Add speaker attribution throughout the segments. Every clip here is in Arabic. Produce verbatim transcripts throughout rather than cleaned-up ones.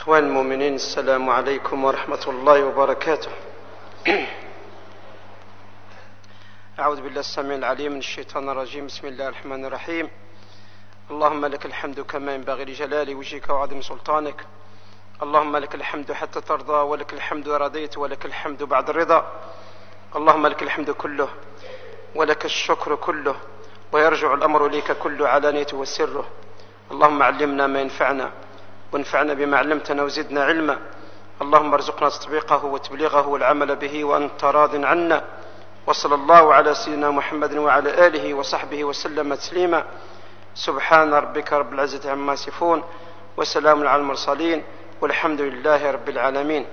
Speaker 1: إخوان المؤمنين، السلام عليكم ورحمة الله وبركاته. أعوذ بالله السميع العليم من الشيطان الرجيم. بسم الله الرحمن الرحيم. اللهم لك الحمد كما ينبغي لجلال وجهك وعظيم سلطانك. اللهم لك الحمد حتى ترضى، ولك الحمد رضيت، ولك الحمد بعد الرضا. اللهم لك الحمد كله ولك الشكر كله، ويرجع الأمر إليك كله علانية وسره. اللهم علمنا ما ينفعنا وانفعنا بما علمتنا وزدنا علما. اللهم ارزقنا تطبيقه وتبليغه والعمل به وأنت راض عنا. وصلى الله على سيدنا محمد وعلى آله وصحبه وسلم تسليما. سبحان ربك رب العزة عما يصفون، وسلام على المرسلين، والحمد لله رب العالمين.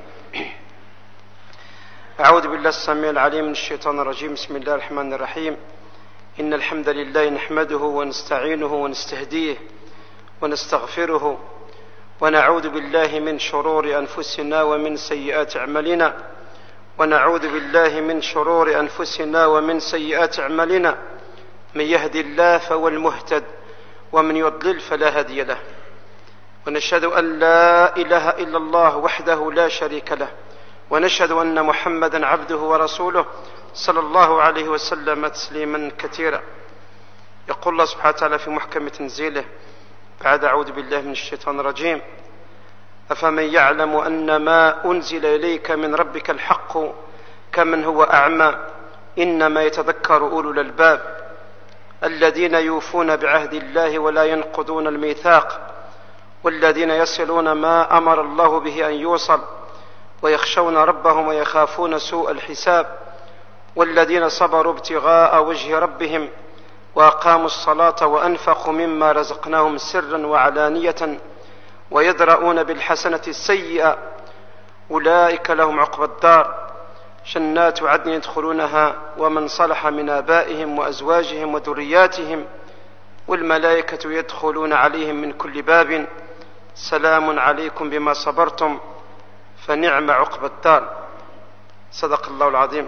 Speaker 1: أعوذ بالله السميع العليم من الشيطان الرجيم. بسم الله الرحمن الرحيم. إن الحمد لله نحمده ونستعينه ونستهديه ونستغفره، ونعوذ بالله من شرور أنفسنا ومن سيئات أعمالنا ونعوذ بالله من شرور أنفسنا ومن سيئات أعمالنا. من يهدي الله فهو المهتد، ومن يضلل فلا هادي له. ونشهد أن لا إله إلا الله وحده لا شريك له، ونشهد أن محمدا عبده ورسوله صلى الله عليه وسلم تسليما كثيرا. يقول الله سبحانه وتعالى في محكم تنزيله بعد أعوذ بالله من الشيطان الرجيم: أفمن يعلم أن ما أنزل إليك من ربك الحق كمن هو أعمى إنما يتذكر أولو الألباب الذين يوفون بعهد الله ولا ينقضون الميثاق والذين يصلون ما أمر الله به أن يوصل ويخشون ربهم ويخافون سوء الحساب والذين صبروا ابتغاء وجه ربهم وأقاموا الصلاة وأنفقوا مما رزقناهم سرا وعلانية ويدرؤون بالحسنة السيئة أولئك لهم عقبى الدار جنات عدن يدخلونها ومن صلح من آبائهم وأزواجهم وذرياتهم والملائكة يدخلون عليهم من كل باب سلام عليكم بما صبرتم فنعم عقبى الدار. صدق الله العظيم.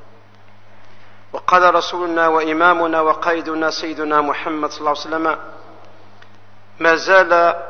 Speaker 1: وقال رسولنا وإمامنا وقائدنا سيدنا محمد صلى الله عليه وسلم: ما زال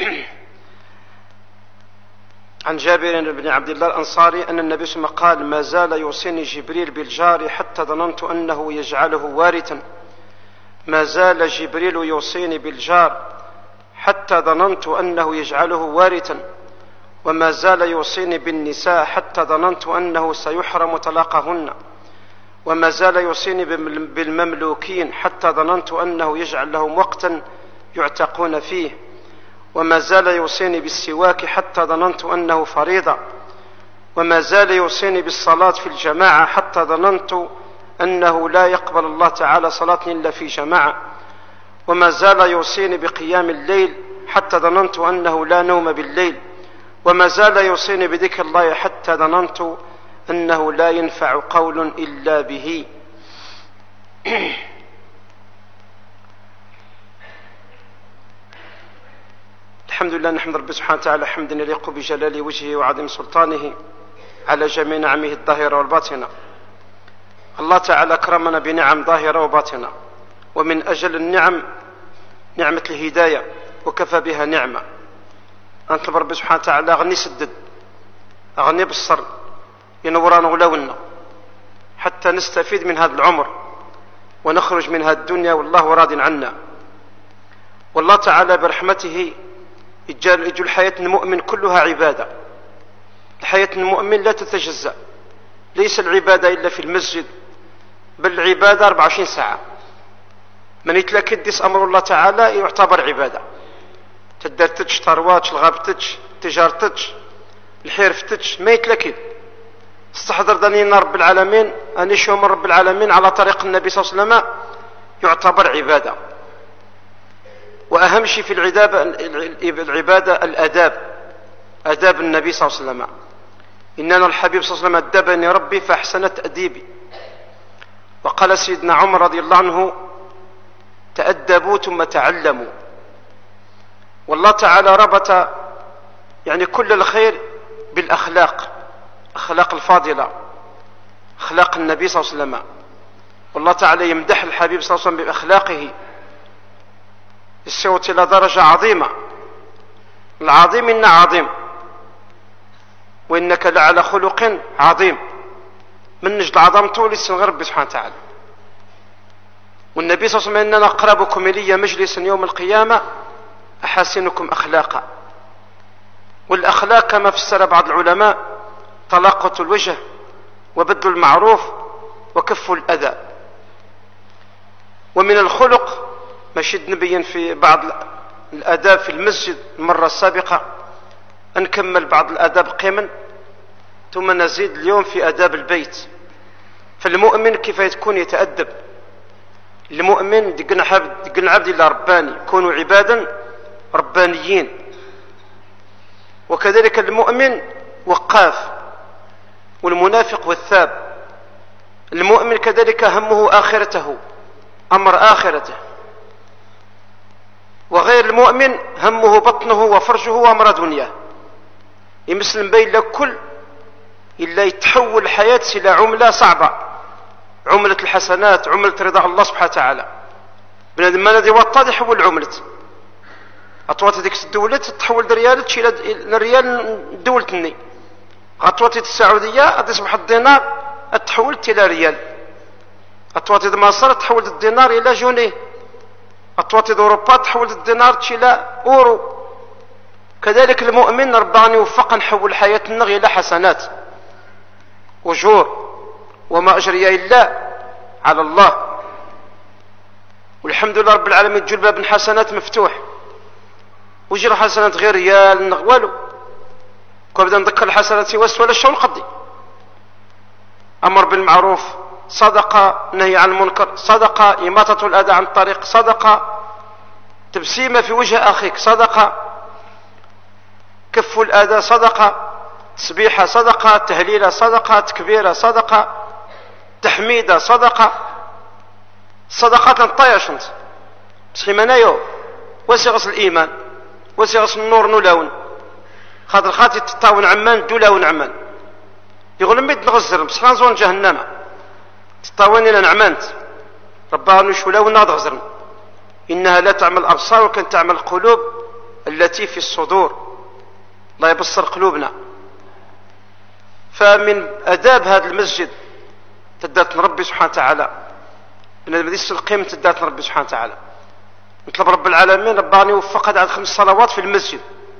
Speaker 1: عن جابر بن عبد الله الأنصاري أن النبي صلى الله عليه وسلم قال: ما زال يوصيني جبريل بالجار حتى ظننت أنه يجعله وارثا. ما زال جبريل يوصيني بالجار حتى ظننت أنه يجعله وارثا، وما زال يوصيني بالنساء حتى ظننت أنه سيحرم طلاقهن، وما زال يوصيني بالمملوكين حتى ظننت أنه يجعل لهم وقتا يعتقون فيه، وما زال يوصيني بالسواك حتى ظننت أنه فريضة، وما زال يوصيني بالصلاة في الجماعة حتى ظننت أنه لا يقبل الله تعالى صلاة إلا في جماعة، وما زال يوصيني بقيام الليل حتى ظننت أنه لا نوم بالليل، وما زال يوصيني بذكر الله حتى ظننت أنه لا ينفع قول إلا به. الحمد لله، نحمد ربي سبحانه وتعالى حمدا يليق بجلال وجهه وعظيم سلطانه على جميع نعمه الظاهرة والباطنة. الله تعالى أكرمنا بنعم ظاهرة وباطنة، ومن أجل النعم نعمة الهداية، وكفى بها نعمة. أنطلب ربي سبحانه وتعالى أغني سدد، أغني بالصر، ينورانا ولونا حتى نستفيد من هذا العمر ونخرج من هذه الدنيا والله راض عنا. والله تعالى برحمته يجعل الحياة المؤمن كلها عبادة. الحياة المؤمن لا تتجزأ، ليس العبادة إلا في المسجد، بل العبادة أربعة وعشرين ساعة. من يتلكدس أمر الله تعالى يعتبر عبادة. تدرتش ترواتش الغابتش تجارتش الحرفتش ما يتلكد. استحضر دنينا رب العالمين أن يشوم من رب العالمين على طريق النبي صلى الله عليه وسلم يعتبر عبادة. وأهم شيء في العبادة, العبادة الأداب، أداب النبي صلى الله عليه وسلم. إننا الحبيب صلى الله عليه وسلم أدبني ربي فأحسن تأديبي. وقال سيدنا عمر رضي الله عنه: تأدبوا ثم تعلموا. والله تعالى ربط يعني كل الخير بالأخلاق، أخلاق الفاضلة، أخلاق النبي صلى الله عليه وسلم. والله تعالى يمدح الحبيب صلى الله عليه وسلم بأخلاقه الصوت إلى درجة عظيمة. العظيم إن عظيم وإنك لعلى خلق عظيم. من نجد عظمته لسنغ ربي سبحانه وتعالى. والنبي صلى الله عليه وسلم: إننا أقربكم إلي مجلسا يوم القيامة أحاسنكم أخلاقا. والأخلاق كما فسر بعض العلماء طلاقة الوجه وبذل المعروف وكف الأذى. ومن الخلق ما شد نبين في بعض الآداب في المسجد المرة السابقة، نكمل بعض الآداب قيما ثم نزيد اليوم في آداب البيت. فالمؤمن كيف يكون يتأدب؟ المؤمن دقنا عبد الله رباني، كونوا عبادا ربانيين. وكذلك المؤمن وقاف، والمنافق والثاب. المؤمن كذلك همه آخرته، أمر آخرته. وغير المؤمن همه بطنه وفرجه وأمر دنياه. يمسلم بين لكل إلا يتحول الحياة إلى عملة صعبة، عملة الحسنات، عملة رضا الله سبحانه وتعالى. بنادم ما الذي وطاد يحول عملة أطوات ديك الدولة تحول ريال تشيل الريال دولة الني. أطوات السعودية تصبح الدينار تحول إلى ريال. أطوات مصر تحول الدينار إلى جنيه. أطوات أوروبا تحول الدينار إلى أورو. كذلك المؤمن ربنا يوفق نحول حياتنا إلى حسنات أجور، وما أجري إلا على الله. والحمد لله رب العالمين تجول باب حسنات مفتوح، وجرى حسنات غير ريال والو. كنبدا نذكر الحسنات سوى ولا الشغل قضي. أمر بالمعروف صدقة، نهي عن المنكر صدقة، إماطة الأذى عن الطريق صدقة، تبسيمة في وجه أخيك صدقة، كف الأذى صدقة، تسبيحة صدقة، تهليلة صدقة، تكبيرة صدقة، تحميدة صدقة. صدقات نطيش انت بس منايو وسيغس الإيمان وسيغس النور نولون. خاطر خاطي تطاون عمان دولون عمان يقول ميد نغزر بس نزون جهنم تطاوني لنا عمانت ربها نشولاو نغزرن. إنها لا تعمل الأبصار وكان تعمل القلوب التي في الصدور. الله يبصر قلوبنا. فمن أداب هذا المسجد تدات ربي سبحانه وتعالى، من المديس القيم تدات ربي سبحانه وتعالى. نطلب رب العالمين رباني يوفق هذا خمس صلوات في المسجد.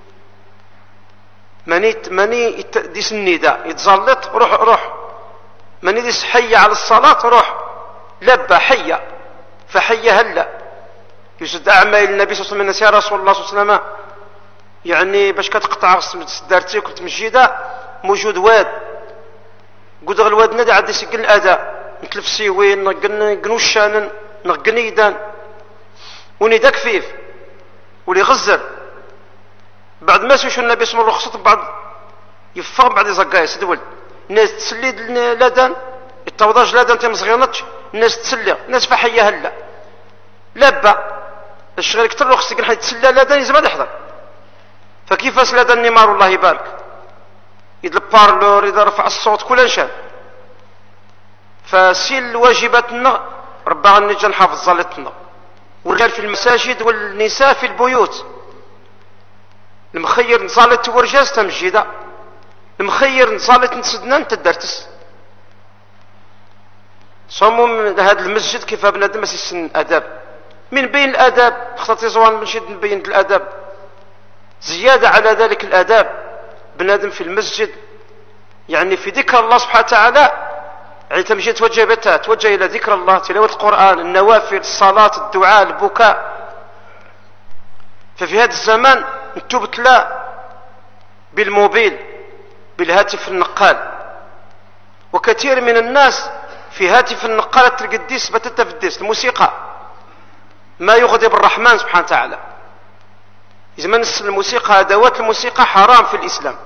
Speaker 1: ماني ماني ديس النداء يتزلط روح روح، ماني ديس حي على الصلاة روح لبى حية فحي هلا. يوجد أعمال النبي صلى الله عليه وسلم يا رسول الله صلى الله عليه وسلم يعني باش كتقطع دارتي كنت مجيدة موجود واد قد الواد ندى عاد يسكن الأداء نتلف سيوين نقنو الشانن نقنيدان وندا كفيف ولي غزر. بعد ما سوشو النبي صلى الله عليه وسلم بعد يفهم بعد يزقايس دول الناس تسلي لادان التوضاج لادان تيم صغيرنتش الناس تسلي الناس فحية هلا لابا الشغل كتر له خصك نحيد تسلى لادان يزبد يحضر. فكيف اسلاد النمار الله يبارك يد البارلور اذا رفع الصوت كل شان. فسيل واجباتنا ربنا نجي نحافظ صلاتنا. والرجال في المساجد والنساء في البيوت. المخير نصلي ورجاز تمجيده، المخير نصلي نسدنا تدرتس. صمم هذا المسجد كيف بنادم يسن اداب. من بين الاداب خاطر زوان نشد نبين الاداب زياده على ذلك الاداب بنادم في المسجد يعني في ذكر الله سبحانه وتعالى. يعني تمشي توجه بتا توجه الى ذكر الله، تلاوه القران، النوافل، الصلاه، الدعاء، البكاء. ففي هذا الزمان نتوبت لا بالموبيل بالهاتف النقال. وكثير من الناس في هاتف النقال تلقى الديس بتتا في الديس الموسيقى ما يغضب الرحمن سبحانه وتعالى. زمان الموسيقى ادوات الموسيقى حرام في الاسلام.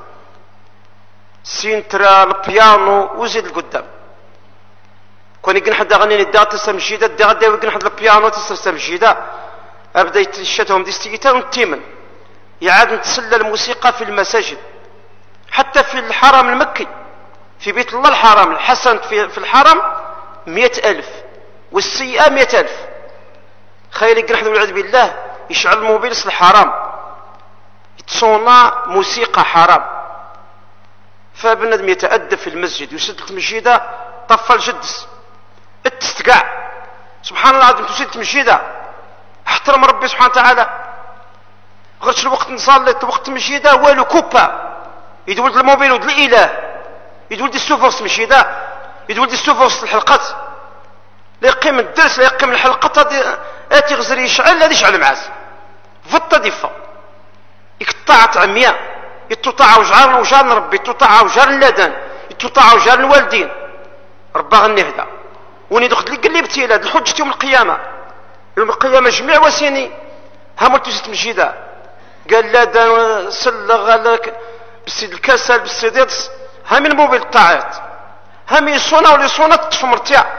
Speaker 1: سينترا البيانو وزيد القدام كون يقن حد اغني الدار تسم جيده دي غدا يقن حد البيانو تسم جيده ابدا يتشتهم دي ستيتا ونتيمن يعاد نتسلى الموسيقى في المساجد حتى في الحرم المكي في بيت الله الحرام. الحسن في, في الحرم مئة ألف والسيئة مئة ألف. خير يقن حد والعياذ بالله يشعل الموبيل في الحرام يتصونا موسيقى حرام. فبنادم يتأدب في المسجد يسد المسجد طفى الجدس اتستقع سبحان الله العظيم تسد المسجد احترم ربي سبحانه وتعالى غيرش الوقت نصلي وقت المسجد والو كوبا يدولد الموبيل ود الاله يدولد السوفوس المسجد يدولد السوفوس الحلقات لا يقيم الدرس لا يقيم الحلقات اتي غزر يشعل هذا يشعل معاس فطه دفا يقطع عمياء يتطاع وجار وجار ربي يتطاع وجار اللدن يتطاع وجار الوالدين ربا غنهدا وني دخل لي قال لي بتي هاد الحجه يوم القيامه يوم القيامه جميع وسيني هملتو ست مجيده قال لا دا سلغ لك بالسيد الكسل بالسيد يدس هم الموبيل طاعت هم يصونا ولا يصونا تطفى مرتاع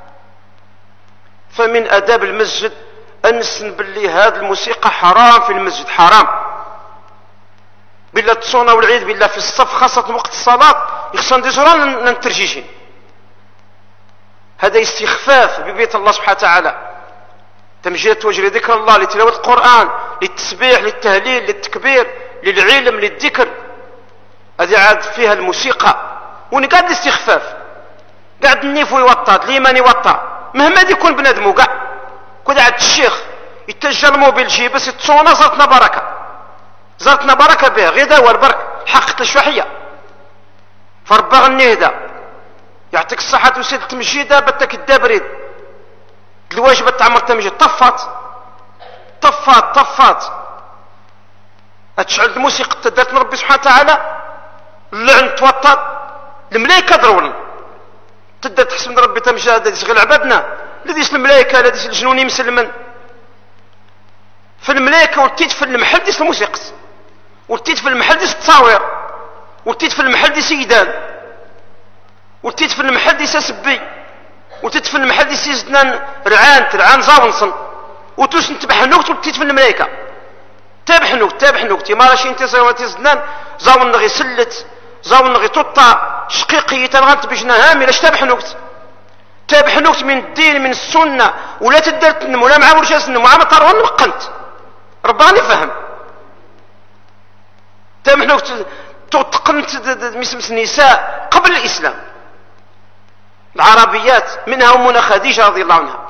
Speaker 1: فمن اداب المسجد ان نسن باللي هذه الموسيقى حرام في المسجد حرام بالله تصونا والعيد بالله في الصف خاصة وقت الصلاة يخصن دي زران ننترجيجين هذا استخفاف ببيت الله سبحانه وتعالى تمجيد وجه لذكر الله لتلاوة القرآن للتسبيح للتهليل للتكبير للعلم للذكر هذه عاد فيها الموسيقى وني قاعد الاستخفاف قاعد النيف يوطى الإيمان يوطى مهما يكون بنادم وقع كل عاد الشيخ يتجه الموبيل جي بس تصونا زرتنا بركة زرتنا بركة به غدا والبرك حقت الشوحية فربا غنيهدا يعطيك الصحة وسيد تمجيدة بتك الدابريد الواجب تعمر تمجيد طفات طفات طفات اتشعل الموسيقى تدات من ربي سبحانه وتعالى اللعن توطط الملايكة ضروري تدات تحسن ربي تمجيد الذي يشغل عبادنا الذي يسلم الملايكة الذي يسلم الجنوني مسلما في الملايكة ولتيت في المحل ديس الموسيقى ولتيت في المحل ديس التصاوير ولتيت في المحل ديس سيدان ولتيت في المحل ديس سبي ولتيت في المحل ديس سيدنا رعان رعان زاونصن وتوش نتبع نوكت ولتيت في الملايكة تابح نوكت تابح نوكت ما راشي انت زاوتي زدنان زاون نغي سلت زاون نغي توطا شقيقي تنغنت بجنا هامي لاش تابح نوكت تابح نوكت من الدين من السنة ولا تدرت النم ولا مع ورشاس النم وعام طارون وقنت رباني فهم تابح نوكت تقنت مسمس النساء قبل الإسلام العربيات منها أمنا خديجة رضي الله عنها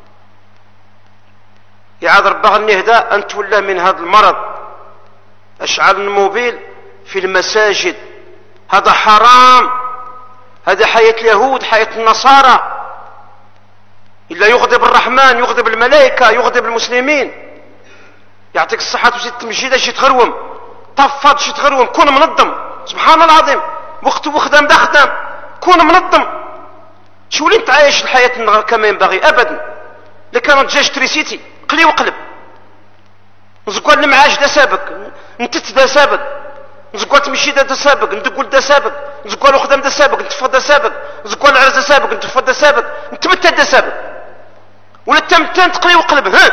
Speaker 1: يعاد ربا النهداء أن تولى من هذا المرض أشعل الموبيل في المساجد هذا حرام هذا حياة اليهود حياة النصارى إلا يغضب الرحمن يغضب الملائكة يغضب المسلمين يعطيك الصحة وزيد التمجيد شي تغروم طفات شي تغروم كون منظم سبحان الله العظيم وقت وخدام دا خدام كون منظم شو لين تعايش الحياة كما ينبغي أبدا لكانت جاش تريسيتي قلي وقلب نزقوا المعاش دا سابق نتت دا سابق نزقوا تمشي دا سابق ندقول دا سابق نزقوا الخدام دا سابق نتفض دا سابق نزقوا العرس دا سابق نتفض دا سابق نتمتت دا سابق ولا تمتن تقلي وقلب ها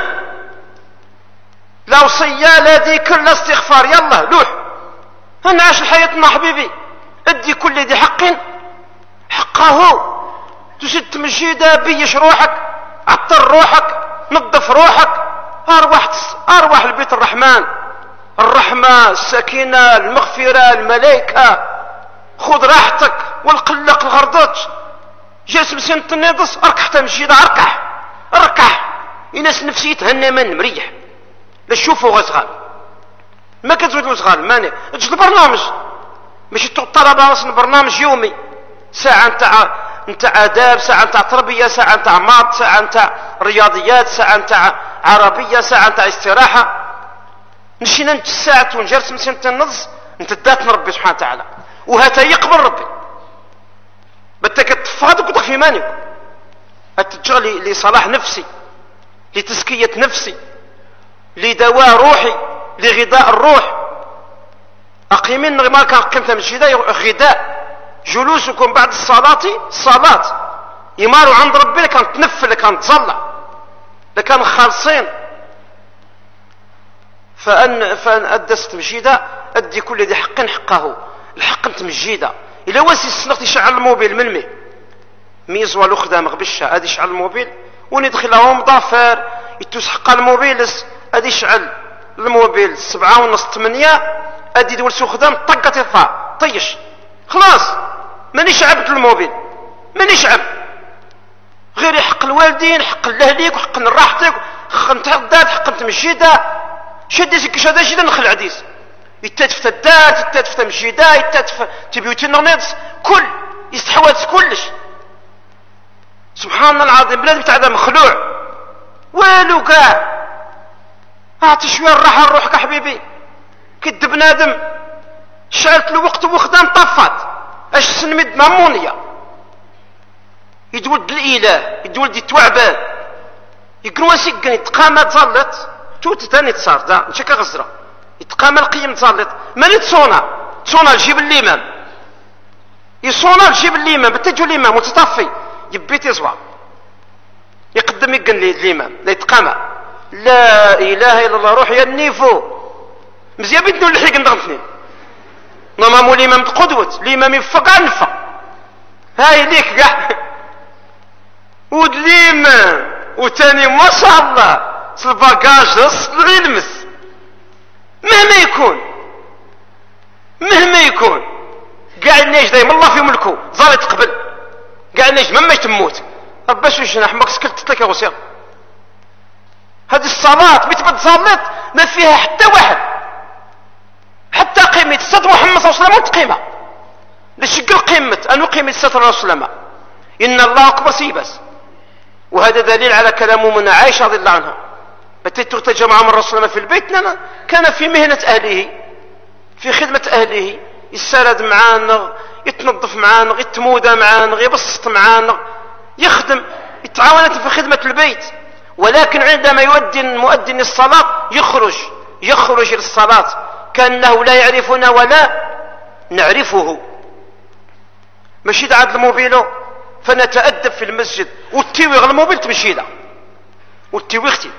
Speaker 1: لا وصية لا ذكر لا استغفار يلا لوح هنعيش حياتنا حبيبي ادي كل ذي حق حقه تسد تمجيدا بيش روحك عطر روحك نظف روحك ارواح ارواح البيت الرحمن الرحمة السكينة المغفرة الملائكة خذ راحتك والقلق الغردات جالس سنة النضس اركح تمجيدا اركح اركح الناس نفسي تهنى من مريح لا تشوفوا غزغال ما كتزودوا صغال ماني اجد البرنامج ماشي تطلب اصلا برنامج يومي ساعه نتاع نتاع اداب ساعه نتاع تربيه ساعه نتاع ماط ساعه نتاع رياضيات ساعه نتاع عربيه ساعه نتاع استراحه مشينا نت ساعه ونجلس مسنت النص انت دات من ربي سبحانه وتعالى وهذا يقبل ربي بدك تفاضك وتخفي مانك تجعل لصلاح نفسي لتزكيه نفسي لدواء روحي لغذاء الروح أقيمين ما كان قيمتها من الشداء غذاء جلوسكم بعد الصلاة صلاة يماروا عند ربي كان تنفل كان تصلى لكان خالصين فأن فأن أدست مجيدة أدي كل ذي حق حقه الحق متمجيدة إلا واسي السنق يشعل الموبيل من مي ميز والو خدام غبشة هذا يشعل الموبيل وندخلهم ضافر يتوس حق الموبيل ادي يشعل الموبيل سبعة ونص ثمانية ادي دول سو خدام طقت الطا طيش خلاص مانيش عبد الموبيل، مانيش عبد، غير يحق الوالدين، حق لاهليك، وحق راحتك، حق نتعداد، حق نتمشيدا، شدي سكش هذا شي نخل عديس يتاتف الدات، يتاتف تمشيدا، يتاتف تبيوتي نغنيض، كل يستحوذ كلش. سبحان الله العظيم، بلاد بتاع هذا مخلوع والو كاع. اعطي شويه الراحه لروحك يا حبيبي. كد بنادم شعلت له وقت وخدام طفات اش سنمد مامونيا يدولد الاله، يدولد يتوعبان، يقروسي كان يتقامى تزلط توت ثاني تصار دا نشكا غزره يتقامى القيم تزلط مالي تصونا تصونا الجيب الامام يصونا الجيب الامام بتجو الامام متطفي يبيت يصوى يقدم يقن لي الامام لا يتقامى لا اله الا الله روح يا النيفو مزيان بنتو اللي حيق نغنتني نمامو الامام قدوه الامام يفق عنفق هاي ليك كاع ود الامام وتاني ما شاء الله الباكاج غير المس مهما يكون مهما يكون كاع الناس دايما الله في ملكه ظل يتقبل كاع الناس مهما تموت ربي شو جناح ماك سكلت لك يا غسير. هذه الصلاة بتبت صلت ما فيها حتى واحد حتى قيمة السيد محمد صلى الله عليه وسلم تقيمة لشكل قيمة أنو قيمة السيد صلى الله عليه وسلم إن الله أكبر سيبس. وهذا دليل على كلام من عائشة رضي الله عنها بتيت ترتجى مع الرسول صلى الله عليه وسلم في البيت كان في مهنة أهله في خدمة أهله يسرد معانا يتنظف معانا يتمودى معانا يبسط معانا يخدم يتعاون في خدمة البيت. ولكن عندما يؤذن المؤذن الصلاة يخرج يخرج للصلاة كأنه لا يعرفنا ولا نعرفه. مشيد عاد الموبيلو فنتأدب في المسجد والتيويغ الموبيل تمشي له والتيويغتي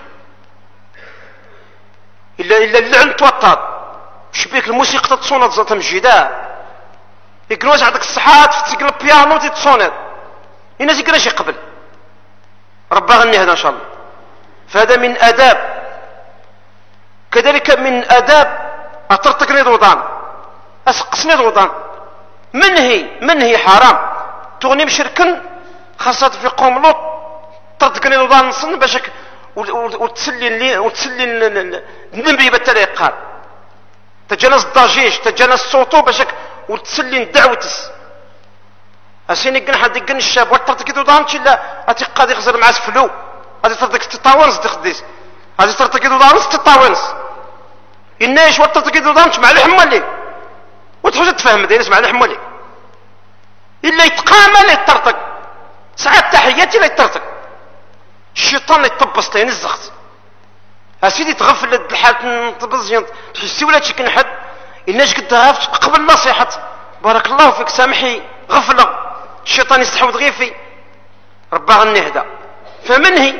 Speaker 1: إلا إلا اللعن توطد شبيك الموسيقى تصونت زلطة مجيدا يقروز عندك الصحات في تسقل البيانو تتصونت الناس يقراش يقبل ربا غني هذا إن شاء الله. فهذا من آداب. كذلك من آداب أطرتقني الوضان أسقسني الوضان منهي منهي حرام تغني بشركن خاصة في قوم لوط طرتقني الوضان نصن باشك وتسلي وتسلي النبي بالتالي قال تجنس الضجيج تجنس صوته باشك وتسلي دعوتس اسيني كن حد يكن الشاب وطرت كي دودان لا اتي قادي يخزر مع سفلو هذه طرتك تطاونس تخديس هذه طرتك كي دودان تطاونس الناش وطرت كي دودان مع الحمالي وتحوج تفهم دايرس مع الحمالي الا يتقامى لا يطرطق ساعات تحياتي لا يطرطق الشيطان اللي يطبس ينزخت اسيدي تغفل الحال تبزين تحسي ولا تشكن حد الناس قد غافت قبل نصيحه بارك الله فيك سامحي غفله الشيطان يستحوذ غير في ربا غني هذا فمنهي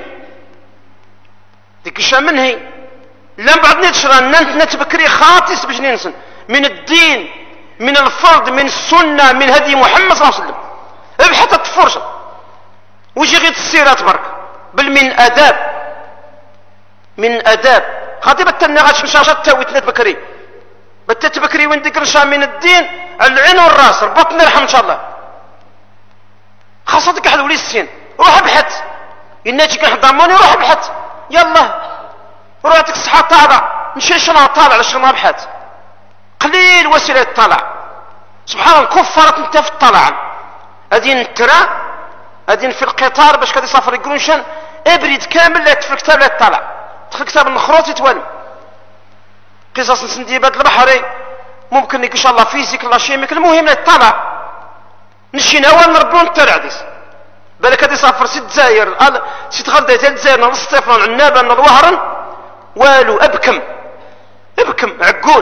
Speaker 1: ديك الشيء منهي لا بعد نتشرى ننت بكري خاطس باش ننسن من الدين من الفرض من السنه من هدي محمد صلى الله عليه وسلم ابحث الفرصه ويجي غير السيرات برك بل من اداب من اداب خاطر بتنا غاش مشاشات تاويت بكري بتت بكري وين ديك من الدين العين والراس البطن يرحم ان شاء الله خاصتك احد ولي السين روح ابحث الناجي كان ضموني روح ابحث يلا روحتك الصحه طالع نمشي شنو طالع على شنو ابحث قليل وسيله الطلع سبحان الله كفرت انت في الطلع هذه الترا هذه في القطار باش كادي يسافر يقولون ابرد كامل لا في الكتاب لا يطلع دخل كتاب النخروط يتوالم قصص سنديبات البحري ممكن ان شاء الله فيزيك الله شيميك المهم لا يطلع نشينا وين نربون الترعديس بالك هادي سافر ست دزاير ست غلدة تال دزاير نص طيفران عنابة الوهرن والو ابكم ابكم عقول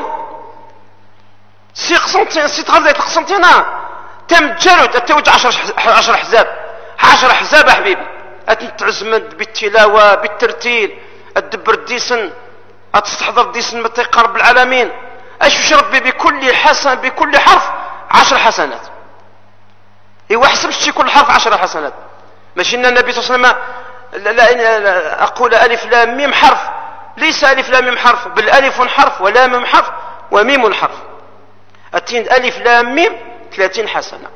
Speaker 1: سي قسنتين ست غلدة القسنتينة تم جرد التوج عشر عشر حزاب عشر حزاب حبيبي اتنتعزمد بالتلاوة بالترتيل الدبر الديسن اتستحضر ديسن متى يقرب العالمين اش ربي بكل حسن بكل حرف عشر حسنات ايوا حسب شي كل حرف عشر حسنات ماشي ان النبي صلى الله عليه وسلم لا, لا, لا اقول الف لام ميم حرف ليس الف لام ميم حرف بل الف حرف ولام حرف وميم حرف التين الف لام ميم ثلاثين حسنة.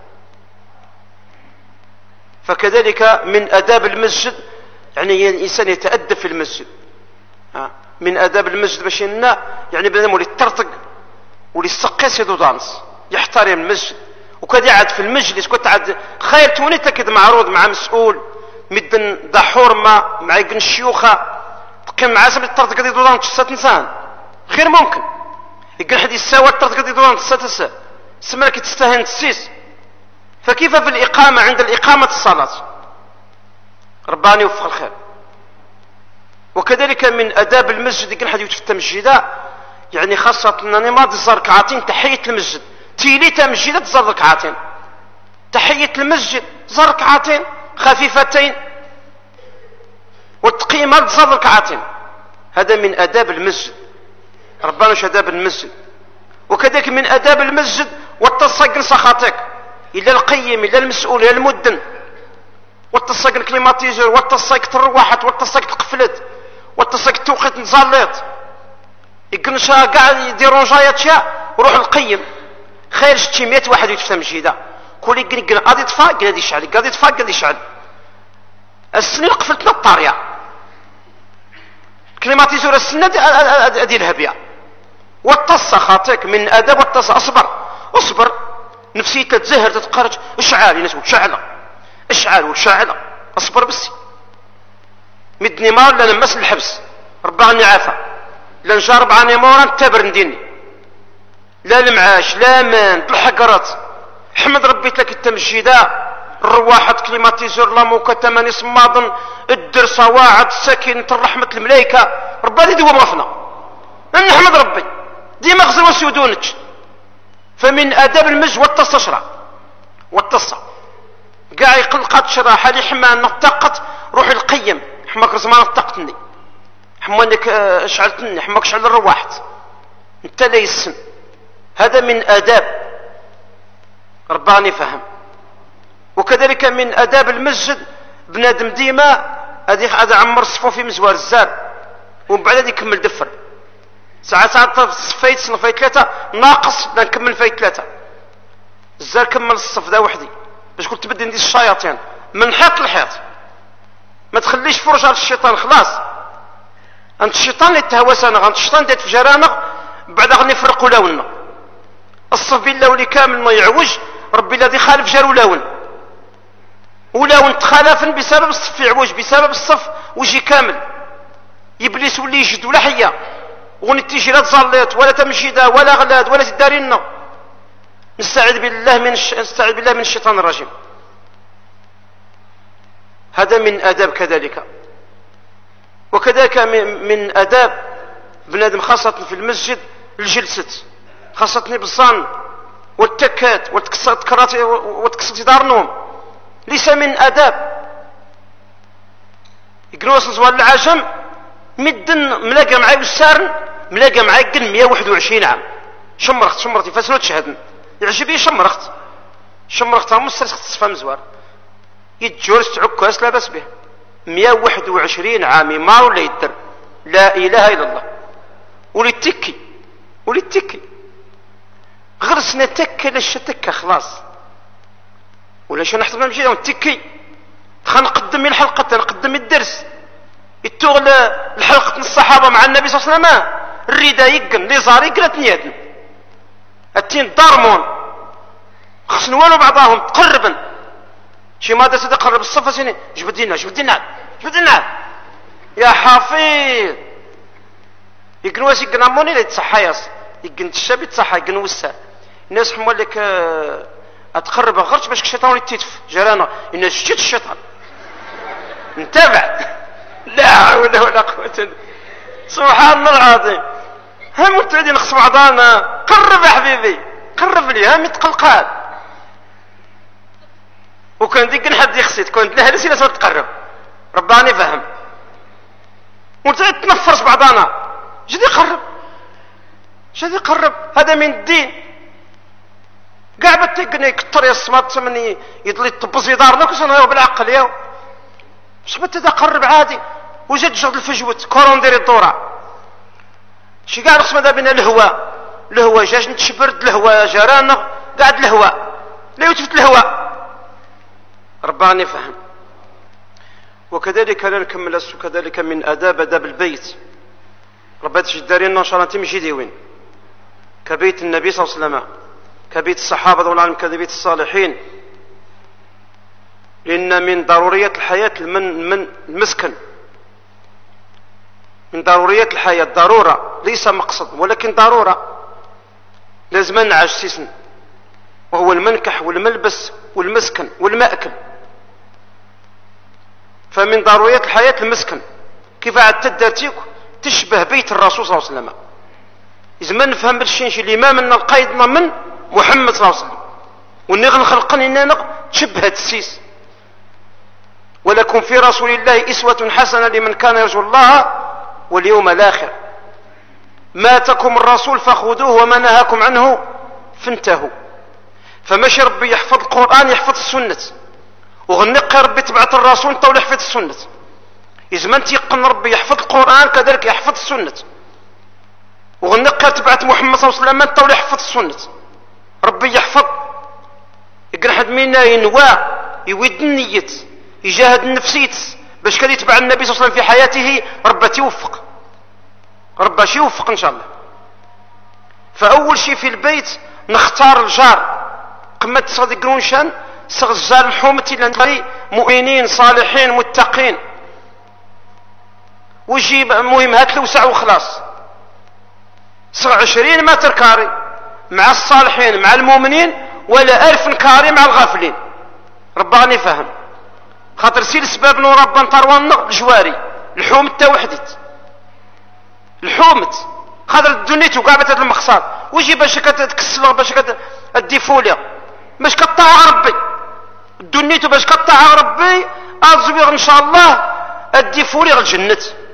Speaker 1: فكذلك من آداب المسجد يعني الإنسان يتأدب في المسجد. من آداب المسجد باش ينا يعني بنادم ولي يطرطق ولي يسقس يدو دانس يحترم المسجد. وكذا عاد في المجلس كنت عاد خير توني تكد معروض مع مسؤول مدن دحور ما مع يقن الشيوخة كان مع سبب الطرطق يدو دانس ست انسان خير ممكن يقن حد يساوى الطرطق يدو دانس ست سا سمالك تستهين تسيس. فكيف في الإقامة عند الإقامة الصلاة رباني يوفق الخير. وكذلك من أداب المسجد يقن حد يوتف التمجيدة يعني خاصة أنني ما تزار ركعتين تحية المسجد تيلي تمجيدة تزار ركعتين تحية المسجد زار ركعتين خفيفتين والتقييمة تزار ركعتين. هذا من أداب المسجد ربنا وش أداب المسجد. وكذلك من أداب المسجد والتصق سخاتك إلا القيم إلا المسؤول إلا المدن والتصق الكليماتيزور والتصق تروحت والتصق تقفلت والتصق توقيت نزاليت يقنشها قاعد يديرون جايات شاء وروح القيم خير شتي مئة واحد يتفتى مجيدة كل يقن يقن قاعد يطفى قاعد يشعل قاعد يطفى قاعد يشعل. السنين قفلتنا الطارية كليماتيزور السنة دي الهبية والتصة خاطيك من أدب والتصة أصبر أصبر نفسيتك تزهر تتقرج اشعال الناس وشعلة اشعال وشعلة أصبر بس مدني مار لنا مس الحبس ربع النعافة لا نجارب عني مورا نتابر نديني لا المعاش لا مان بالحقرات حمد ربيت لك التمجيدة الرواحة كليماتيزور لاموكا تماني صماضن الدرسة واعد ساكنة الرحمة الملايكة ربي دي ومغفنا نحمد ربي دي مغزر وسيودونك. فمن آداب المج والتصشرة والتصة قاع يقل قد شرا حالي حما نطقت روح القيم حماك رزمان نطقتني حمانك اشعلتني حماك شعل الرواحت انت لا يسن. هذا من آداب رباني فهم. وكذلك من آداب المسجد بنادم ديما هذا عمر الصفو في مزوار الزار ومن بعد يكمل دفر ساعات ساعات صفيت صنفيت ثلاثة ناقص لا نكمل فايت ثلاثة الزار كمل الصف ذا وحدي باش كنت بدي ندير الشياطين من حيط لحيط ما تخليش فرجة على الشيطان خلاص انت الشيطان اللي تهوسنا انت الشيطان ديت في جرانا بعد غني فرقوا لونا الصف بالله ولي كامل ما يعوج ربي الذي خالف جار ولاون ولاون تخالفا بسبب الصف يعوج بسبب الصف وجي كامل ابليس ولي يجد ولا حيه وغني تيجي لا تصليت ولا تمشيدا ولا غلاد ولا تدارينا. نستعيذ بالله من الش... نستعيذ بالله من الشيطان الرجيم. هذا من آداب كذلك. وكذلك من آداب بنادم خاصة في المسجد الجلسة خاصة بالظن والتكات والتكرات وتكسرت دار النوم ليس من آداب. يقنوص نزوال العجم مدن ملاقى معاي والسارن ملاقى معاي قل مئة وواحد وعشرين عام شمرخت شمرتي فاسلو تشهدن يعجبني شمرخت شمرخت مسترسخت تصفى مزوار يتجورس تعكاس لا بس به مئة وواحد وعشرين عام ما ولا يدر لا اله الا الله ولتكي ولتكي غرسنا تكه للشتكه خلاص ولا شنو نحضر نمشي ونتكي خلينا نقدم الحلقه نقدم الدرس يتوغل الحلقة الصحابة مع النبي صلى الله عليه وسلم الرداء يقن لي زار يقن تنيادن التين دارمون خصن والو بعضهم تقربا شي ماذا تقرب الصفة سنين جبد دينا جبد دينا جبد دينا يا حفيظ يقن واس يقن اموني لا يتصحى ياس يقن تشابي تصحى يقن وسا الناس حمول لك اتقرب غرش باش الشيطان يتيتف جرانا الناس شتت الشيطان نتابع لا حول ولا قوة الا سبحان الله العظيم. هم متعدين نخص بعضانا قرب يا حبيبي قرب لي هم يتقلقال وكان ديك حد يخسيت كنت لها لسي ناس تقرب رباني فهم متعد تنفرش بعضانا جدي قرب جدي قرب. هذا من الدين قاع بتقني يكتر يا الصمات مني يضل يطبز في دارنا كسنا بالعقل ياو مش بتتقرب عادي وجد جرد الفجوت كورون ديري الدورة شي قاعد نقسم هذا بين الهواء الهواء جاش نتشبرد الهواء جرانا قاعد الهواء لا يلتفت الهواء. رباني فهم. وكذلك لا نكمل كذلك من آداب آداب البيت. ربات جدارين إن شاء الله تمشي ديوين كبيت النبي صلى الله عليه وسلم، كبيت الصحابة رضي الله عنهم، كبيت الصالحين. لأن من ضروريات الحياة من من المسكن، من ضروريات الحياة، ضرورة ليس مقصد ولكن ضرورة. لازم نعيش سيسن، وهو المنكح والملبس والمسكن والمأكل. فمن ضروريات الحياة المسكن. كيف عاد تدارتيك تشبه بيت الرسول صلى الله عليه وسلم. إذا ما نفهم بالشيء اللي ما منا القايدنا من محمد صلى الله عليه وسلم، ونغن خلقنا إننا تشبه السيس. ولكم في رسول الله إسوة حسنة لمن كان يرجو الله واليوم الآخر. ما اتاكم الرسول فخذوه وما نهاكم عنه فانتهوا. فماشي ربي يحفظ القرآن يحفظ السنة، وغنقي ربي تبعت الرسول انت ولا يحفظ السنة. إذا ما انت يقن ربي يحفظ القرآن كذلك يحفظ السنة، وغنقي تبعت محمد صلى الله عليه وسلم انت ولا يحفظ السنة. ربي يحفظ يقول حد منا ينوى يود النية يجاهد النفسية باش كان يتبع النبي صلى الله عليه وسلم في حياته. ربي توفق، ربي شي يوفق ان شاء الله. فاول شيء في البيت نختار الجار. قمة صديق رونشان صغ الجار الحومتي لان مؤمنين صالحين متقين، ويجيب مهم هات له وسع وخلاص. صغ عشرين متر كاري مع الصالحين مع المؤمنين، ولا ألف كاري مع الغافلين. رباني فهم. خاطر سير سباب نور ربان طروان الجواري الحومت تا وحدت الحومت خاطر الدنيا وقعبت هذا المخصار. ويجي باش كتكسل باش كديفوليا باش كطاع ربي الدنيا باش كطاع ربي ازويغ ان شاء الله الديفولي الجنة.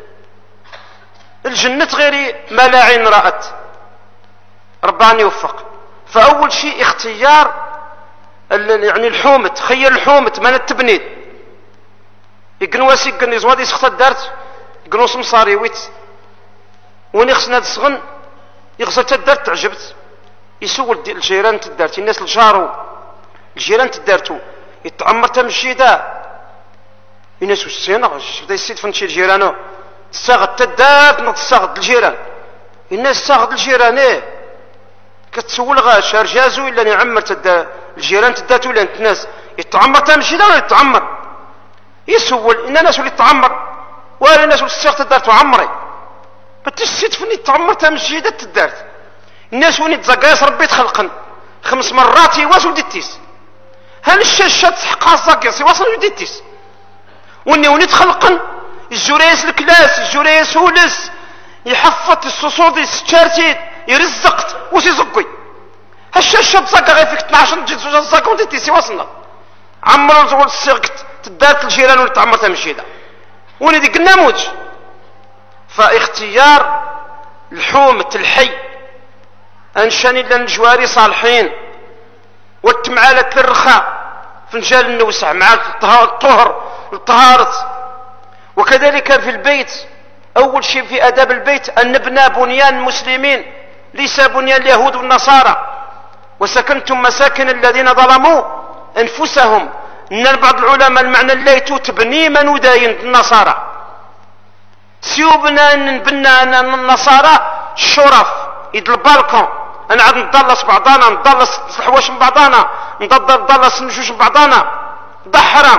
Speaker 1: الجنة غير ما لا عين رأت. رباني يوفق. فأول شيء اختيار يعني الحومت. خير الحومت من التبنيد. يقنواسي يقني زوادي سخطة دارت يقنوس مصاري ويت وني خصنا تسغن يغسل تدارت تعجبت يسول الجيران تدارت الناس الجارو الجيران تدارتو يتعمر تمشي دا الناس والسينا بدا يسيد فنشي الجيرانو تساغد تدارت نتساغد الجيران الناس تساغد الجيران ايه كتسول غاش رجازو الا يعمر تدا الجيران تدارتو ولا الناس يتعمر تمشي دا ولا يتعمر يسول ان الناس اللي تعمر ولا الناس اللي تساغد تدارتو عمري بتسيت فني تعمر تمشي دا تدارت الناس وني تزقايس ربي تخلقن خمس مرات يواس وديتيس هل الشاشة تحقها زقايس يواس وديتيس وني وني تخلقن الجوريس الكلاس الجوريس ولس يحفظ الصصودي السكارتين يرزقت وش يزقي هالشاشة تزقا غير فيك اثنا عشر جنس وجا زقا وديتيس يواسنا عمر زول السيقت تدارت الجيران ولا تعمر تمشي دا وني ديك النموذج. فاختيار الحومة الحي أنشاني لنا الجواري صالحين والتمعالة للرخاء فنجال النوسع مع الطهر الطهارة. وكذلك في البيت أول شيء في آداب البيت أن نبنى بنيان المسلمين ليس بنيان اليهود والنصارى. وسكنتم مساكن الذين ظلموا أنفسهم. إن بعض العلماء المعنى الليتو تبني من وداين النصارى سيوبنا نبنى النصارى الشرف يد البالكون انا عاد نضلص بعضانا نضلص الحواش من بعضانا نضلص نجوج من بعضانا ده حرام.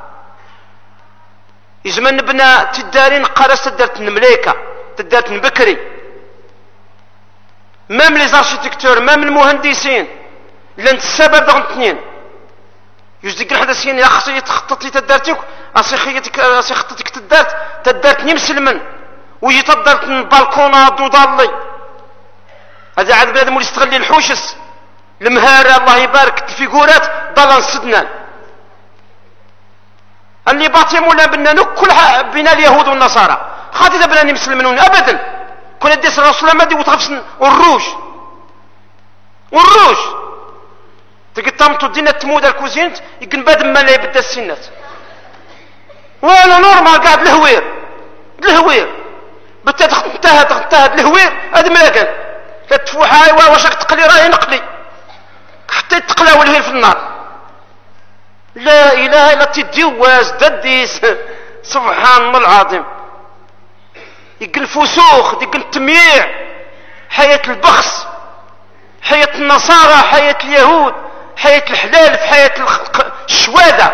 Speaker 1: إذا ما نبنى تدارين قرص تدارت الملايكة تدارت بكري مام لي زارشيتكتور مام المهندسين لان السبب غن اثنين يجدك الحدثين يا خصي تخطط لي تدارتك اسي خيتك اسي خطتك تدارت تدارتني مسلمن ويجي تدارت البالكونات وضالي هذا عاد بنادم اللي يستغل الحوشس المهارة الله يبارك الفيغورات ضل نسدنا اللي باطيم ولا بنا نكل بنا اليهود والنصارى خاطي اذا بناني مسلمون ابدا كل ديس الرسول ما دي وتغفصن والروج والروج تقطمتو دينا تمود الكوزينت يمكن بعد ما لا يبدا السنات ولا نورمال قاعد الهوير الهوير بتا انتهت انتهت الهوير هذا ما كان تتفوح واش راك تقلي راهي نقلي حتى تقلى والهير في النار لا اله الا تديواز دديس سبحان الله العظيم. يقل الفسوخ ديك التمييع، حياة البخس، حياة النصارى، حياة اليهود، حياة الحلال، في حياة الشوادة،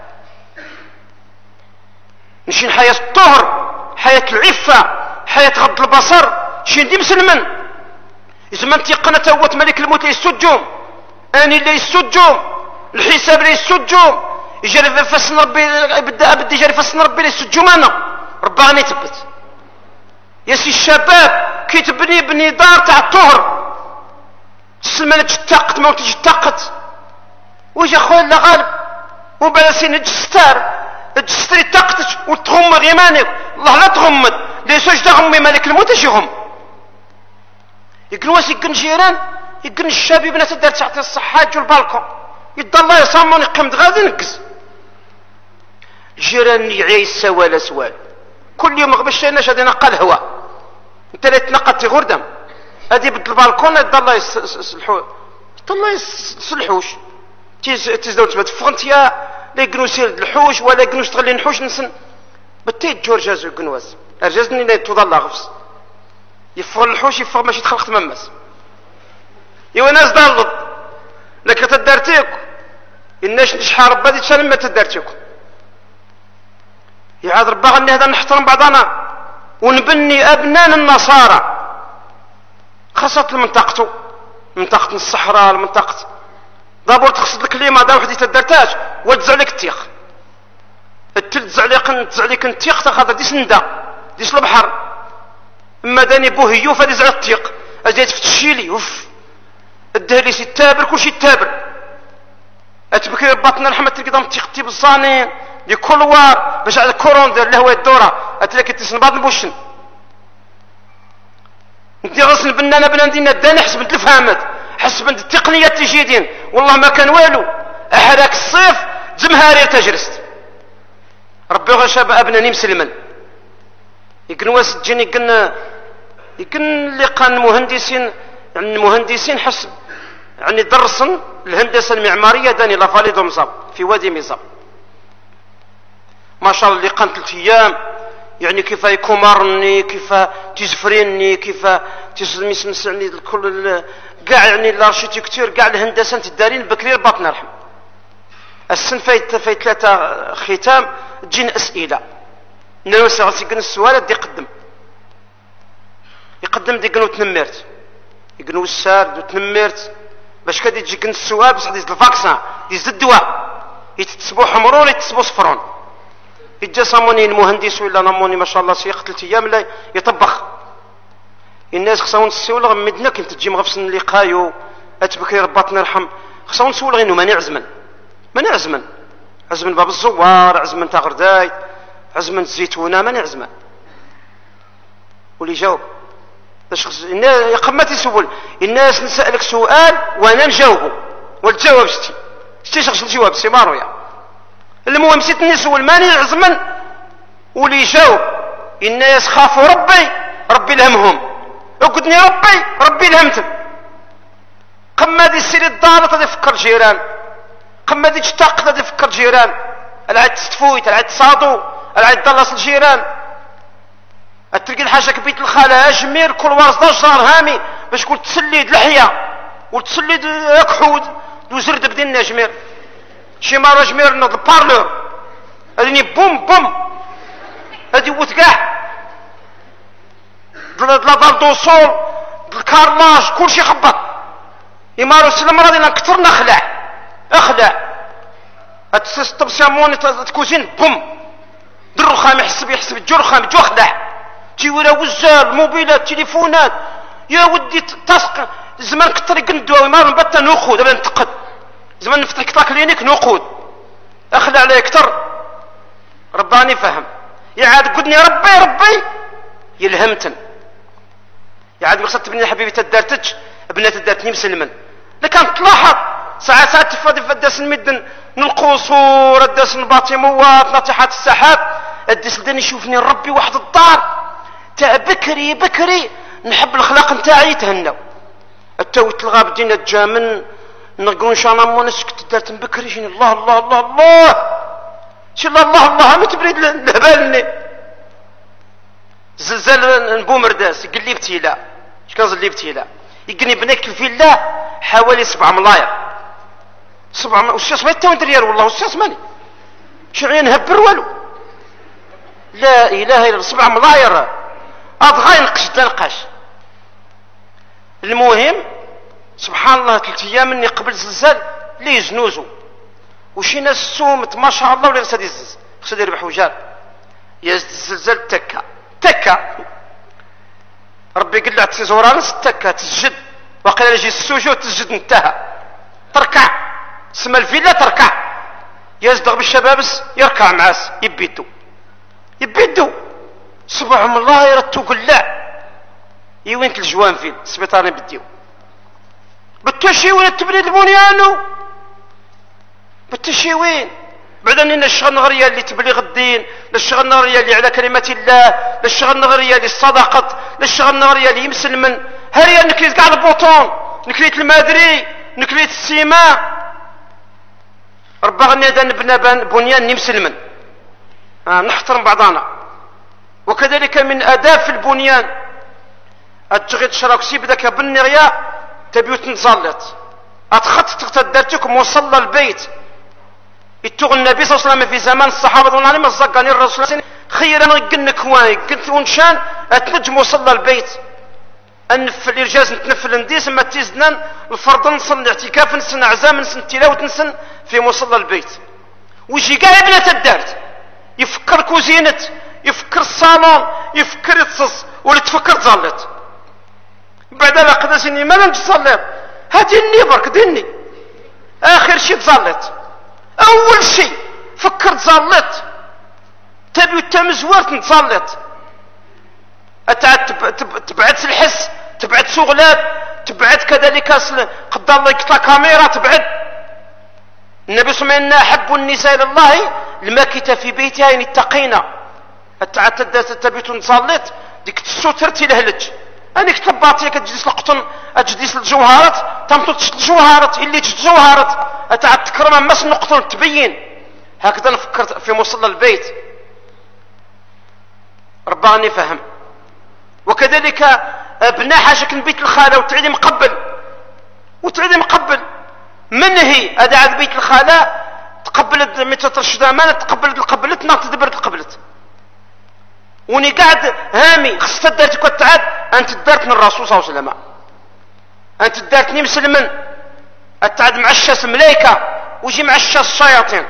Speaker 1: نشين حياة الطهر، حياة العفة، حياة غض البصر، شين دي مسلمن زمان تيقنا توت ملك الموت يسجوم، اني لا يسجوم، الحساب لا يسجوم، يجري فسن ربي بدا بدي يجري فسن ربي لا يسجوم، انا ربي غني يثبت يا سي الشباب كي تبني بني دار تاع الطهر السلمانة تشتقت ما تشتقت وجا خويا لا غالب وبلاسي نجستار تجستري تقتش وتغمض يمانك، الله لا تغمض لي سوج تغمي مالك الموت اش يغم يقنواس يقن جيران يقن الشاب بنات دار تحت الصحاج والبالكون يد الله يصامون يقيم غادي نقز الجيران يعيش سوا لا سوال كل يوم غبش الناس غادي ينقى الهواء انت لا تنقى غردم هادي بد البالكون يد الله يصلحوا يد الله يصلحوش تزدو تبات فرنتيا لا يقنو سير الحوش ولا يقنوش تغلي نحوش نسن بتيت جورجاز يقنواز ارجازني لا توضل غفص يفغل الحوش يفغل ماشي تخلقت مماس يوا ناس ضلط لك تدارتيك الناس نشحى ربا دي تسلم ما تدارتيك يعاد ربا غني هذا نحترم بعضنا ونبني ابنان النصارى خاصة المنطقة منطقة الصحراء المنطقة دابور تخصد الكليمة دا وحدي تدارتاش وتزع لك التيخ التلتز عليك تزع لك التيخ تاخذ ديس ندا ديس البحر اما داني بوهيو فدي زع التيق اجي تفتشيلي اوف الدهليس يتابر كلشي يتابر اتبكي باطنا رحمة القدام تيختي بالصانين لكل وار باش على الكورون دير الهواء الدوره اتلاك تسن بعض نبوشن انت غسل بنانا بنان دينا داني حسب الفهمت حسب التقنيه تجيدين والله ما كان والو احرك الصيف جمهاري تجرست ربي غشاب ابناني مسلما يكن واس تجيني يكن يكن اللي كان مهندسين يعني المهندسين حسب يعني درسن الهندسه المعماريه داني لافالي دو مصاب في وادي مصاب ما شاء الله اللي كان ثلاث ايام يعني كيف يكمرني كيف تزفريني كيف تسمسعني الكل كاع يعني الارشيتكتور كاع الهندسه تدارين بكري الباطن رحم السن فايت فايت ثلاثه ختام تجينا اسئله الناس غاسيكن السؤال دي يقدم يقدم دي كنو تنمرت يكنو السارد وتنمرت باش كادي تجي كن السؤال بصح ديز الفاكسان ديز الدواء يتتصبوا حمرون يتتصبوا صفرون يجا صاموني المهندس ولا نموني ما شاء الله سي ثلاث ايام لا يطبخ الناس خصهم نسول غمدنا كنت تجي مغفص اللقايو اتبكي رباطنا يرحم خصهم نسول غير انه ماني عزمن ماني عزمن عزمن باب الزوار عزمن تاع غرداي عزمن الزيتونه ماني عزمن واللي جاوب باش الناس قمتي سؤال الناس نسالك سؤال وانا نجاوبه والجواب شتي شتي شخص الجواب سي مارويا المهم سيت نسول ماني عزمن واللي يجاوب الناس خافوا ربي ربي لهمهم وقدني ربي ربي لهمتم قما دي السيري الضالط هذا يفكر جيران قما دي تشتاق هذا يفكر جيران العاد تستفويت العاد تصادو العاد تدلص الجيران تلقي الحاجه كبيت الخاله اجمير كل واصله شهر هامي باش كنت تسليد لحيه وتسليد كحود وزرد بدين اجمير شي مره اجمير نوض البارلور هذني بوم بوم هذي وت كاع لا دار دوصول الكارلاج كلشي خبط يمارو سلم راضي نكثر نخلع اخلع الطبسيامون تكوزين بوم الرخام يحسب يحسب الجو رخام جو خلع تيورا وزال موبيلات تليفونات يا ودي تسق زمان كثر يقندوا ما نبتا ناخذ دابا نتقد زمان نفتح كطا كلينيك ناخذ اخلع عليه كثر رباني فهم يعاد قدني ربي ربي يلهمتن يعاد مقصد تبني حبيبي تدارتج بنات دارتني مسلما لكن تلاحظ ساعات ساعات تفادي فداس المدن من القصور الداس الباطموات ناطحات السحاب الداس لداني يشوفني ربي واحد الدار تاع بكري بكري نحب الاخلاق نتاعي يتهناو التوت الغاب دينا الجامن نقول شانا مو نسكت دارت بكري شنو الله الله الله الله شي الله الله الله ما تبريد لهبالني زلزال نبومرداس قال لي بتيلا اش كان زلي بتيلا يقني بناك الفيلا حوالي سبعة ملاير سبعة وش اسمه التاون ريال والله وش اسماني شغل نهبر والو لا اله الا الله سبعة ملاير اضغى ينقش تنقش المهم سبحان الله ثلاث ايام مني قبل زلزال لي يزنوزو وشي ناس سومت ما شاء الله ولا غسد يزز غسد يربح وجار يزد الزلزال تكا تكا ربي قال له تزوران تكا تسجد وقيل يجي السوجو تسجد انتهى تركع سما الفيلا تركع يزدغ بالشبابس يركع معاس يبيدو يبيدو سبع ملاير تقلع يوينت الجوان فين سبيطاري بديو بالتشيوين التبريد البنيانو بالتشيوين بعدين ان الشغل نغريه اللي تبليغ الدين للشغل نغريه اللي على كلمه الله للشغل نغريه اللي الصدقه للشغل نغريه اللي يمسلمن هريا نكريت كاع البوطون نكريت المادري نكريت السيما ربا غني هذا نبنى بنيان يمسلمن آه نحترم بعضنا وكذلك من اداب في البنيان اتجي تشراك سيب ذاك بني غيا تبيوت نزلط اتخطط تدرتك وصل البيت يتوغ النبي صلى الله عليه وسلم في زمان الصحابه رضوان عليهم الزقاني الرسول خيرا نقنك كواني قلت ونشان اتنجم وصل البيت انف الارجاز نتنفل نديس ما تيزنان الفرض نصن الاعتكاف نسن عزام نسن تلاوه نسن في مصلى البيت ويجي كاع بنات الدارت يفكر كوزينه يفكر الصالون يفكر يتصص ولا تفكر تزلط بعد لا قداسني ما نتصلط هاتيني برك ديني اخر شيء تزلط اول شيء فكر تزلط تبي تمزورت نتزلط اتعد تبعد الحس تبعد سغلاب تبعد كذلك قدر الله يقطع كاميرا تبعد النبي صلى الله عليه وسلم احب النساء الى الله الماكث في بيتها ان اتقينا اتعد تبي تنصلت ديك السترتي لهلج انك تباطيه كتجلس القطن تجلس الجوهرات تمطط الجوهرات اللي تجوهرات اتعد تكرم مس القطن تبين هكذا نفكر في مصلى البيت رباني فهم وكذلك ابناء حاشك بيت الخاله وتعدي مقبل وتعدي مقبل من هي هذا عاد بيت الخاله تقبلت متى ترشد امانه تقبلت القبلت ناط تدبرت القبلت وني قاعد هامي خصها دارتك وتعاد انت دارت من الرسول صلى الله عليه وسلم انت دارتني مسلما اتعاد مع الشاس ملائكه ويجي مع الشاس الشياطين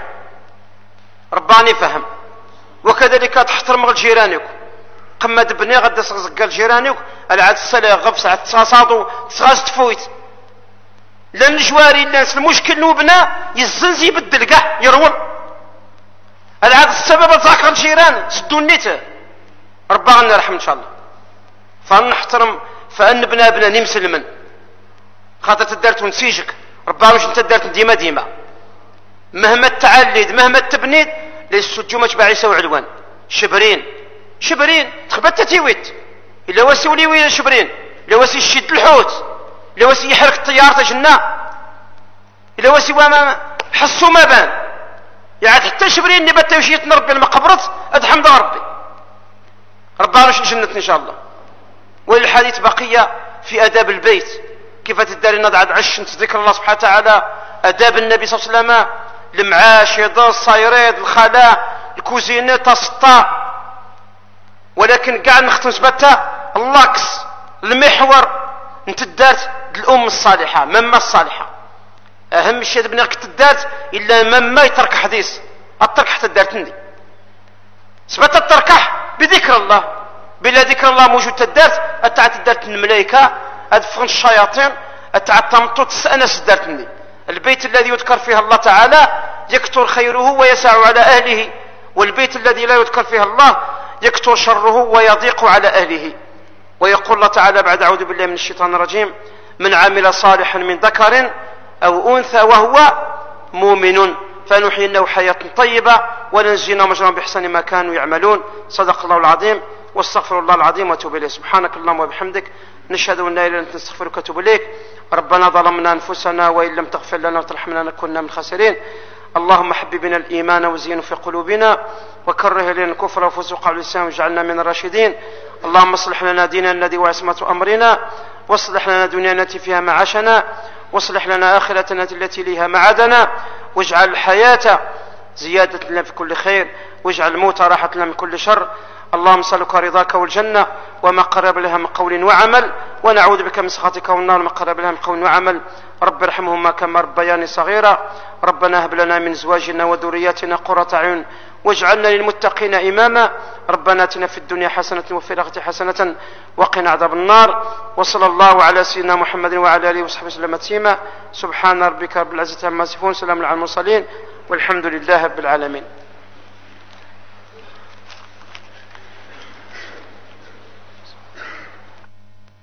Speaker 1: رباني فهم وكذلك تحترم غير جيرانك قمة بني غدا زقال جيرانك العاد السلا غفص عاد تصاصادو تصاص تفويت لان جواري الناس المشكل نوبنا يزنز يبدل كاع يرول العاد السبب تاع الجيران سدوا النيت ربا غني يرحم ان شاء الله فنحترم فان بنا بنا نمسلمن خاطر تدارت ونسيجك ربا واش انت دارت ديما ديما مهما التعليد مهما التبنيد ليس الجمعة تبع عيسى وعلوان شبرين شبرين تخبت تيويت الا واسي ولي شبرين الا واسي يشد الحوت الا واسي يحرق الطيارة جنة الا واسي وما حسوا ما بان يعني حتى شبرين اللي بتا يمشي يتنربي المقبرت ادحمد ربي ربنا باش جنتنا ان شاء الله. وللحديث بقيه في اداب البيت كيف تداري نضعد عش ذكر الله سبحانه وتعالى اداب النبي صلى الله عليه وسلم المعاش يضر الصيريد الخلاء الكوزينات السطا ولكن قاعد نختم سبتها اللاكس المحور انت دارت الام الصالحه مما الصالحه اهم شيء بناك تدارت الا مما يترك حديث الترك حتى دارتني سبت التركح بذكر الله بلا ذكر الله موجود تدارت اتعت دارت الملائكه ادفن الشياطين اتعت تمطط تسانس دارتني البيت الذي يذكر فيه الله تعالى يكثر خيره ويسع على اهله والبيت الذي لا يذكر فيه الله يكثر شره ويضيق على اهله. ويقول الله تعالى بعد اعوذ بالله من الشيطان الرجيم من عمل صالحا من ذكر او انثى وهو مؤمن فنحيينه حياه طيبه وننجينا مجرا باحسان ما كانوا يعملون. صدق الله العظيم واستغفر الله العظيم واتوب اليه. سبحانك اللهم وبحمدك نشهد ان لا اله الا انت نستغفرك ونتوب اليك. ربنا ظلمنا أنفسنا وإن لم تغفر لنا وترحمنا لنكونن من الخاسرين. اللهم حببنا الإيمان وزينه في قلوبنا وكره إلينا الكفر والفسوق والعصيان واجعلنا من الراشدين. اللهم اصلح لنا ديننا الذي هو عصمة أمرنا، واصلح لنا دنيانا التي فيها معاشنا، واصلح لنا آخرتنا التي ليها معادنا، واجعل الحياة زيادة لنا في كل خير، واجعل الموت راحة لنا من كل شر. اللهم نسألك رضاك والجنة وما قرب لها من قول وعمل، ونعوذ بك من سخطك والنار وما قرب لها من قول وعمل. رب ارحمهما كما ربياني صغيرا. ربنا هب لنا من ازواجنا وذرياتنا قرة اعين واجعلنا للمتقين إماما. ربنا اتنا في الدنيا حسنة وفي الآخرة حسنة وقنا عذاب النار. وصلى الله على سيدنا محمد وعلى آله وصحبه وسلم تسليما. سبحان ربك رب العزة عما يصفون، سلام على المرسلين والحمد لله رب العالمين.